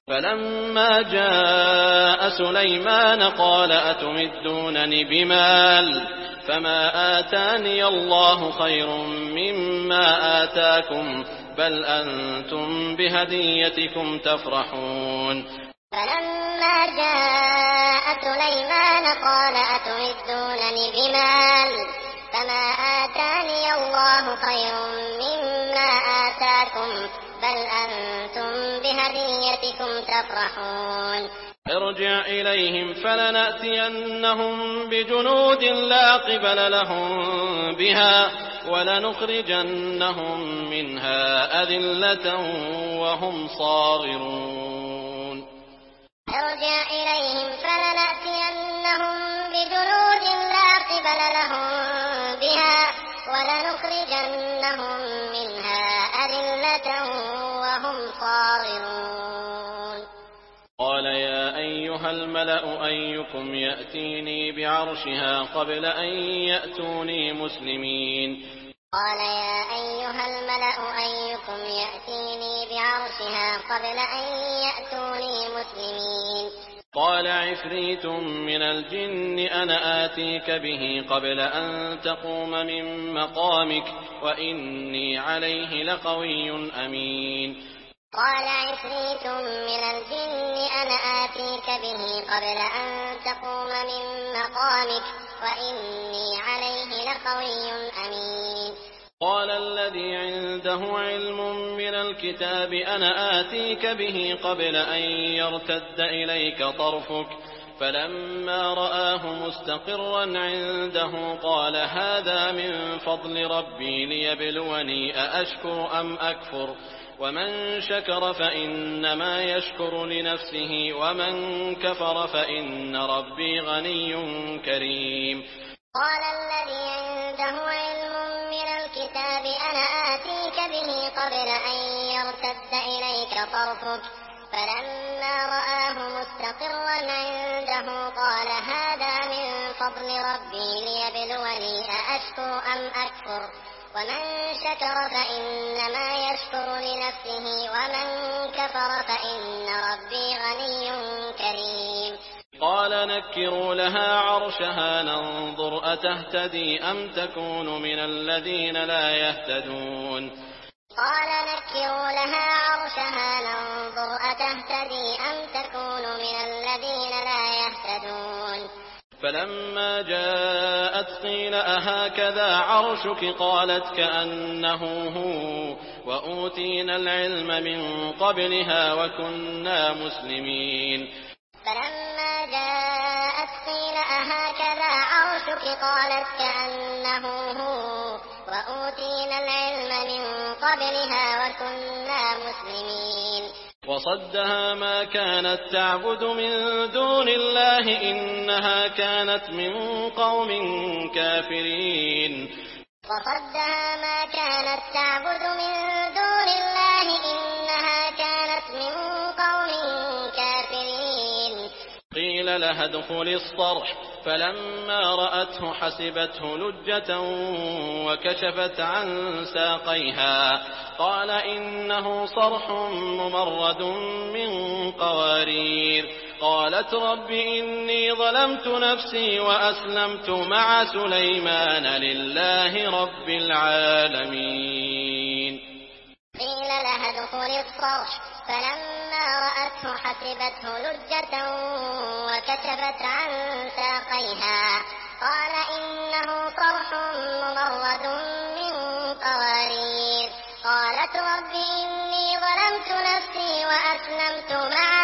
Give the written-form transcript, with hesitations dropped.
فلما جاء سليمان قال أتمدونني بمال فما آتاني الله خير مما آتاكم بل أنتم بهديتكم تفرحون. فلما جاء سليمان قال أتمدونني بمال فما آتاني الله خير مما آتاكم بل أنتم بهديتكم تفرحون. ارجع إليهم فلنأتينهم بجنود لا قبل لهم بها ولنخرجنهم منها أذلة وهم صاغرون. ارجع إليهم فلنأتينهم بجنود لا قبل لهم بها ولنخرجنهم منها أذلة وهم صاغرون. قال يا أيها الملأ أيكم يأتيني بعرشها قبل أن يأتوني مسلمين. قال يا أيها الملأ أيكم يأتيني بعرشها قبل أن يأتوني مسلمين. قال عفريت من الجن أنا آتيك به قبل أن تقوم من مقامك وإني عليه لقوي أمين. قال عفريت من الجن أنا آتيك به قبل أن تقوم من مقامك وإني عليه لقوي أمين. قال الذي عنده علم من الكتاب أنا آتيك به قبل أن يرتد إليك طرفك فلما رآه مستقرا عنده قال هذا من فضل ربي ليبلوني أأشكر أم أكفر ومن شكر فإنما يشكر لنفسه ومن كفر فإن ربي غني كريم. قال الذي عنده علم من الكتاب أنا آتيك به قبل أن يرتد إليك طرفك فلما رآه مستقرا عنده قال هذا من فضل ربي ليبلوني أأشكر أم أكفر ومن شكر فإنما يشكر لنفسه ومن كفر فإن ربي غني كريم. قال نكروا لها عرشها ننظر أتهتدي أم تكون من الذين لا يهتدون. قال نكروا لها عرشها ننظر أتهتدي أم تكون من الذين لا يهتدون. فلما جاءت قيل أهكذا عرشك قالت كأنه هو وأوتينا العلم من قبلها وكنا مسلمين. فلما جاءت قيل أهكذا عرشك قالت كأنه هو وأوتينا العلم من قبلها وكنا مسلمين. وصدها ما كانت تعبد من دون الله إنها كانت من قوم كافرين. وصدها ما كانت تعبد من دون الله إنها كانت من قوم كافرين. قيل لها ادخل الصرح فلما رأته حسبته لجة وكشفت عن ساقيها قال إنه صرح ممرد من قوارير. قالت رب إني ظلمت نفسي وأسلمت مع سليمان لله رب العالمين. قيل لها ادخل الصرح فلما رأته حسبته لجة وكشفت عن ساقيها قال إنه صرح ممرد من قوارير. قالت رب إني ظلمت نفسي وأسلمت مع